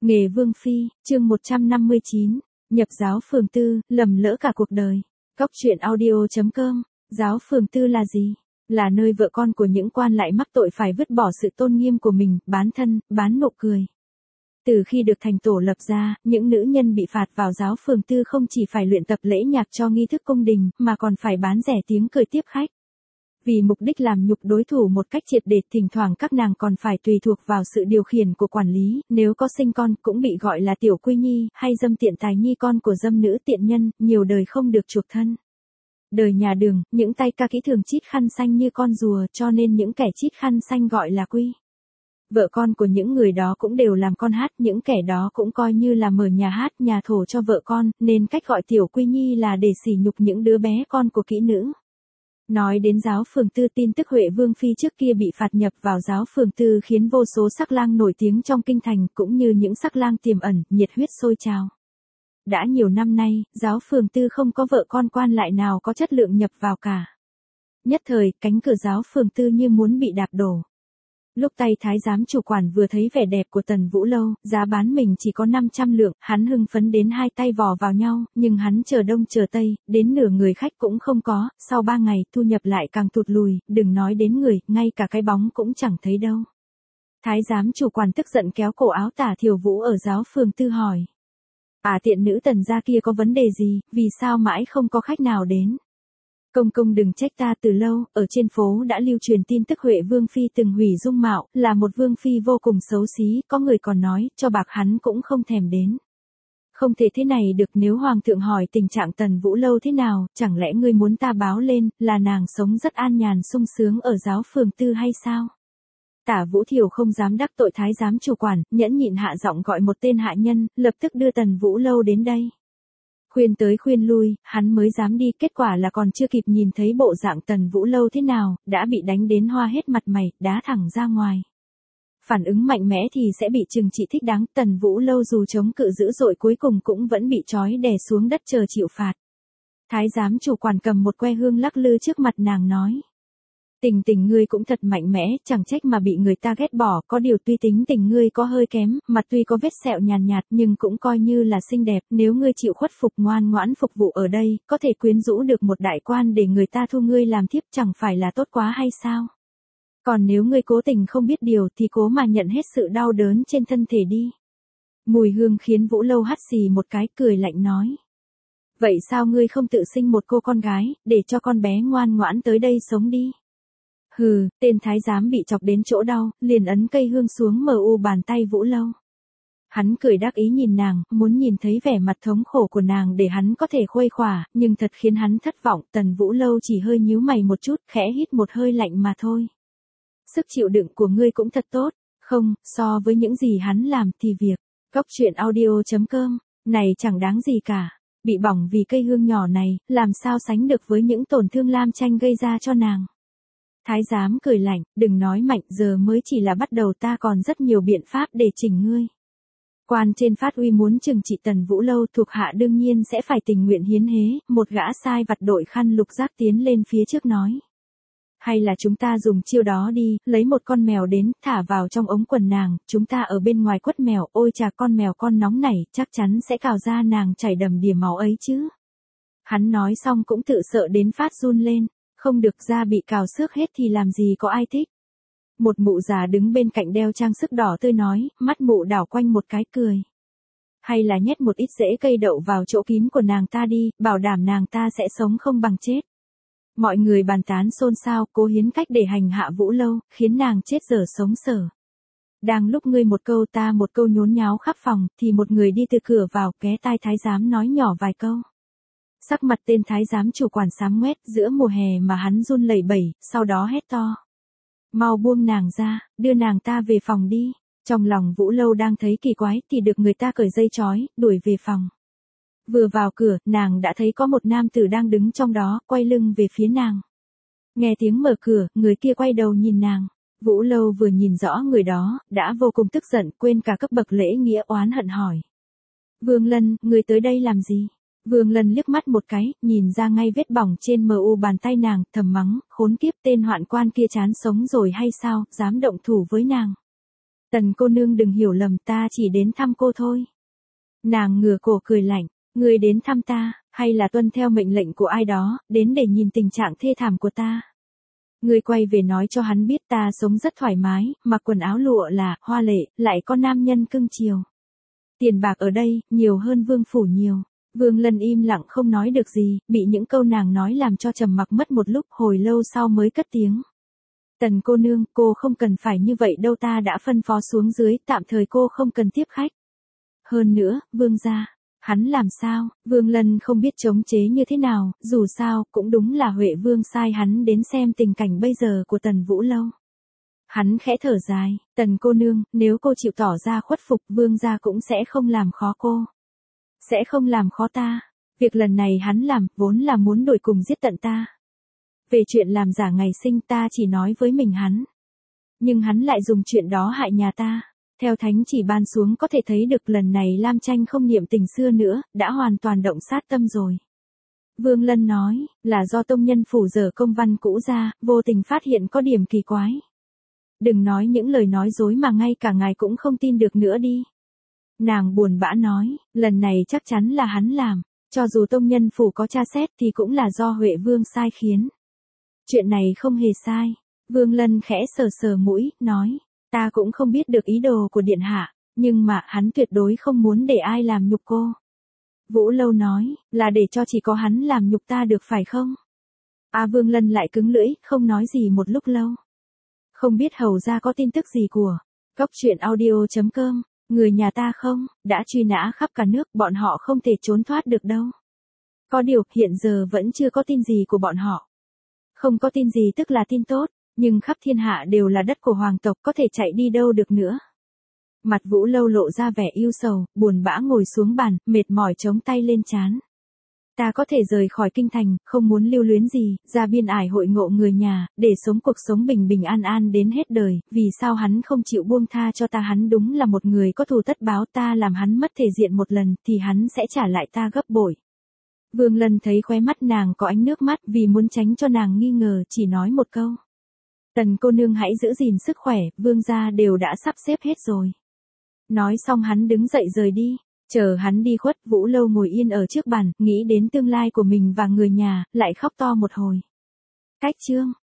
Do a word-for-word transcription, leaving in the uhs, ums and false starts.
Nghề vương phi, chương một trăm năm mươi chín, nhập giáo phường tư, lầm lỡ cả cuộc đời. Cóc truyện audio chấm com, giáo phường tư là gì? Là nơi vợ con của những quan lại mắc tội phải vứt bỏ sự tôn nghiêm của mình, bán thân, bán nụ cười. Từ khi được thành tổ lập ra, những nữ nhân bị phạt vào giáo phường tư không chỉ phải luyện tập lễ nhạc cho nghi thức cung đình, mà còn phải bán rẻ tiếng cười tiếp khách. Vì mục đích làm nhục đối thủ một cách triệt để, thỉnh thoảng các nàng còn phải tùy thuộc vào sự điều khiển của quản lý, nếu có sinh con cũng bị gọi là tiểu quy nhi, hay dâm tiện tài nhi, con của dâm nữ tiện nhân, nhiều đời không được chuộc thân. Đời nhà Đường, những tay ca kỹ thường chít khăn xanh như con rùa, cho nên những kẻ chít khăn xanh gọi là quy. Vợ con của những người đó cũng đều làm con hát, những kẻ đó cũng coi như là mở nhà hát, nhà thổ cho vợ con, nên cách gọi tiểu quy nhi là để sỉ nhục những đứa bé con của kỹ nữ. Nói đến giáo phường tư, tin tức Huệ Vương Phi trước kia bị phạt nhập vào giáo phường tư khiến vô số sắc lang nổi tiếng trong kinh thành, cũng như những sắc lang tiềm ẩn, nhiệt huyết sôi trào. Đã nhiều năm nay, giáo phường tư không có vợ con quan lại nào có chất lượng nhập vào cả. Nhất thời, cánh cửa giáo phường tư như muốn bị đạp đổ. Lúc tay thái giám chủ quản vừa thấy vẻ đẹp của Tần Vũ Lâu, giá bán mình chỉ có năm trăm lượng, hắn hưng phấn đến hai tay vò vào nhau, nhưng hắn chờ đông chờ tây, đến nửa người khách cũng không có, sau ba ngày thu nhập lại càng tụt lùi, đừng nói đến người, ngay cả cái bóng cũng chẳng thấy đâu. Thái giám chủ quản tức giận kéo cổ áo Tả Thiều Vũ ở giáo phường tư hỏi. À, tiện nữ Tần gia kia có vấn đề gì, vì sao mãi không có khách nào đến? Công công đừng trách ta, từ lâu, ở trên phố đã lưu truyền tin tức Huệ Vương Phi từng hủy dung mạo, là một vương phi vô cùng xấu xí, có người còn nói, cho bạc hắn cũng không thèm đến. Không thể thế này được, nếu Hoàng thượng hỏi tình trạng Tần Vũ Lâu thế nào, chẳng lẽ ngươi muốn ta báo lên, là nàng sống rất an nhàn sung sướng ở giáo phường tư hay sao? Tả Vũ Thiều không dám đắc tội thái giám chủ quản, nhẫn nhịn hạ giọng gọi một tên hạ nhân, lập tức đưa Tần Vũ Lâu đến đây. Khuyên tới khuyên lui, hắn mới dám đi, kết quả là còn chưa kịp nhìn thấy bộ dạng Tần Vũ Lâu thế nào, đã bị đánh đến hoa hết mặt mày, đá thẳng ra ngoài. Phản ứng mạnh mẽ thì sẽ bị trừng trị thích đáng, Tần Vũ Lâu dù chống cự dữ dội cuối cùng cũng vẫn bị trói đè xuống đất chờ chịu phạt. Thái giám chủ quản cầm một que hương lắc lư trước mặt nàng nói. Tình tình ngươi cũng thật mạnh mẽ, chẳng trách mà bị người ta ghét bỏ, có điều tuy tính tình ngươi có hơi kém, mặt tuy có vết sẹo nhàn nhạt, nhạt nhưng cũng coi như là xinh đẹp, nếu ngươi chịu khuất phục ngoan ngoãn phục vụ ở đây, có thể quyến rũ được một đại quan để người ta thu ngươi làm thiếp, chẳng phải là tốt quá hay sao? Còn nếu ngươi cố tình không biết điều thì cố mà nhận hết sự đau đớn trên thân thể đi. Mùi hương khiến Vũ Lâu hắt xì một cái, cười lạnh nói. Vậy sao ngươi không tự sinh một cô con gái, để cho con bé ngoan ngoãn tới đây sống đi? Hừ, tên thái giám bị chọc đến chỗ đau, liền ấn cây hương xuống mờ u bàn tay Vũ Lâu. Hắn cười đắc ý nhìn nàng, muốn nhìn thấy vẻ mặt thống khổ của nàng để hắn có thể khuây khỏa, nhưng thật khiến hắn thất vọng, Tần Vũ Lâu chỉ hơi nhíu mày một chút, khẽ hít một hơi lạnh mà thôi. Sức chịu đựng của ngươi cũng thật tốt, không, so với những gì hắn làm thì việc, cóc truyện audio chấm com, này chẳng đáng gì cả, bị bỏng vì cây hương nhỏ này, làm sao sánh được với những tổn thương Lam Tranh gây ra cho nàng. Thái giám cười lạnh, đừng nói mạnh, giờ mới chỉ là bắt đầu, ta còn rất nhiều biện pháp để chỉnh ngươi. Quan trên phát uy muốn trừng trị Tần Vũ Lâu, thuộc hạ đương nhiên sẽ phải tình nguyện hiến hế, một gã sai vặt đội khăn lục giác tiến lên phía trước nói. Hay là chúng ta dùng chiêu đó đi, lấy một con mèo đến, thả vào trong ống quần nàng, chúng ta ở bên ngoài quất mèo, ôi chà, con mèo con nóng này, chắc chắn sẽ cào ra nàng chảy đầm đìa máu ấy chứ. Hắn nói xong cũng tự sợ đến phát run lên. Không được, da bị cào xước hết thì làm gì có ai thích. Một mụ già đứng bên cạnh đeo trang sức đỏ tươi nói, mắt mụ đảo quanh một cái cười. Hay là nhét một ít rễ cây đậu vào chỗ kín của nàng ta đi, bảo đảm nàng ta sẽ sống không bằng chết. Mọi người bàn tán xôn xao, cố hiến cách để hành hạ Vũ Lâu, khiến nàng chết dở sống sở. Đang lúc ngươi một câu ta một câu nhốn nháo khắp phòng, thì một người đi từ cửa vào, ghé tai thái giám nói nhỏ vài câu. Sắc mặt tên thái giám chủ quản xám ngoét, giữa mùa hè mà hắn run lẩy bẩy, sau đó hét to. Mau buông nàng ra, đưa nàng ta về phòng đi. Trong lòng Vũ Lâu đang thấy kỳ quái thì được người ta cởi dây trói, đuổi về phòng. Vừa vào cửa, nàng đã thấy có một nam tử đang đứng trong đó, quay lưng về phía nàng. Nghe tiếng mở cửa, người kia quay đầu nhìn nàng. Vũ Lâu vừa nhìn rõ người đó, đã vô cùng tức giận, quên cả cấp bậc lễ nghĩa, oán hận hỏi. Vương Lân, người tới đây làm gì? Vương Lân liếc mắt một cái, nhìn ra ngay vết bỏng trên mờ u bàn tay nàng, thầm mắng, khốn kiếp, tên hoạn quan kia chán sống rồi hay sao, dám động thủ với nàng. Tần cô nương đừng hiểu lầm, ta chỉ đến thăm cô thôi. Nàng ngửa cổ cười lạnh, ngươi đến thăm ta, hay là tuân theo mệnh lệnh của ai đó, đến để nhìn tình trạng thê thảm của ta. Ngươi quay về nói cho hắn biết ta sống rất thoải mái, mặc quần áo lụa là, hoa lệ, lại có nam nhân cưng chiều. Tiền bạc ở đây, nhiều hơn vương phủ nhiều. Vương Lân im lặng không nói được gì, bị những câu nàng nói làm cho trầm mặc mất một lúc, hồi lâu sau mới cất tiếng. Tần cô nương, cô không cần phải như vậy đâu, ta đã phân phó xuống dưới, tạm thời cô không cần tiếp khách. Hơn nữa, vương gia, hắn làm sao, Vương Lân không biết chống chế như thế nào, dù sao, cũng đúng là Huệ Vương sai hắn đến xem tình cảnh bây giờ của Tần Vũ Lâu. Hắn khẽ thở dài, Tần cô nương, nếu cô chịu tỏ ra khuất phục, vương gia cũng sẽ không làm khó cô. Sẽ không làm khó ta. Việc lần này hắn làm, vốn là muốn đuổi cùng giết tận ta. Về chuyện làm giả ngày sinh ta chỉ nói với mình hắn. Nhưng hắn lại dùng chuyện đó hại nhà ta. Theo thánh chỉ ban xuống có thể thấy được lần này Lam Tranh không niệm tình xưa nữa, đã hoàn toàn động sát tâm rồi. Vương Lân nói, là do tông nhân phủ dở công văn cũ ra, vô tình phát hiện có điểm kỳ quái. Đừng nói những lời nói dối mà ngay cả ngài cũng không tin được nữa đi. Nàng buồn bã nói, lần này chắc chắn là hắn làm, cho dù tông nhân phủ có tra xét thì cũng là do Huệ Vương sai khiến. Chuyện này không hề sai. Vương Lân khẽ sờ sờ mũi, nói, ta cũng không biết được ý đồ của điện hạ, nhưng mà hắn tuyệt đối không muốn để ai làm nhục cô. Vũ Lâu nói, là để cho chỉ có hắn làm nhục ta được phải không? À Vương Lân lại cứng lưỡi, không nói gì một lúc lâu. Không biết hầu ra có tin tức gì của Cóc truyện audio chấm com. Người nhà ta không, đã truy nã khắp cả nước, bọn họ không thể trốn thoát được đâu. Có điều, hiện giờ vẫn chưa có tin gì của bọn họ. Không có tin gì tức là tin tốt, nhưng khắp thiên hạ đều là đất của hoàng tộc, có thể chạy đi đâu được nữa. Mặt Vũ Lâu lộ ra vẻ ưu sầu, buồn bã ngồi xuống bàn, mệt mỏi chống tay lên trán. Ta có thể rời khỏi kinh thành, không muốn lưu luyến gì, ra biên ải hội ngộ người nhà, để sống cuộc sống bình bình an an đến hết đời, vì sao hắn không chịu buông tha cho ta, hắn đúng là một người có thù tất báo, ta làm hắn mất thể diện một lần, thì hắn sẽ trả lại ta gấp bội. Vương Lân thấy khóe mắt nàng có ánh nước mắt, vì muốn tránh cho nàng nghi ngờ, chỉ nói một câu. Tần cô nương hãy giữ gìn sức khỏe, vương gia đều đã sắp xếp hết rồi. Nói xong hắn đứng dậy rời đi. Chờ hắn đi khuất, Vũ Lâu ngồi yên ở trước bàn, nghĩ đến tương lai của mình và người nhà, lại khóc to một hồi. Cách chương